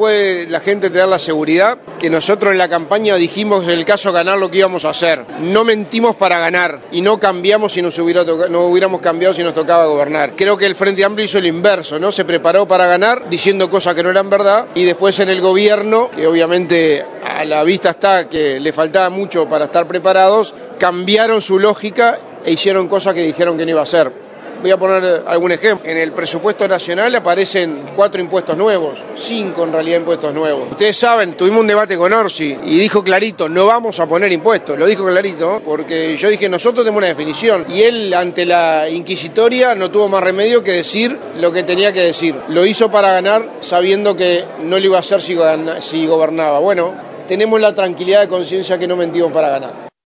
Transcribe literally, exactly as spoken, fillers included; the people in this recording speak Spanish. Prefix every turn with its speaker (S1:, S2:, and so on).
S1: puede la gente tener la seguridad que nosotros en la campaña dijimos en el caso de ganar lo que íbamos a hacer. No mentimos para ganar y no cambiamos si nos hubiera tocado, no hubiéramos cambiado si nos tocaba gobernar. Creo que el Frente Amplio hizo el inverso, ¿no? Se preparó para ganar diciendo cosas que no eran verdad y después en el gobierno, que obviamente a la vista está que le faltaba mucho para estar preparados, cambiaron su lógica e hicieron cosas que dijeron que no iba a hacer. Voy a poner algún ejemplo. En el presupuesto nacional aparecen cuatro impuestos nuevos, cinco en realidad impuestos nuevos. Ustedes saben, tuvimos un debate con Orsi y dijo clarito, no vamos a poner impuestos. Lo dijo clarito, porque yo dije, nosotros tenemos una definición. Y él, ante la inquisitoria, no tuvo más remedio que decir lo que tenía que decir. Lo hizo para ganar, sabiendo que no lo iba a hacer si gobernaba. Bueno, tenemos la tranquilidad de conciencia que no mentimos para ganar.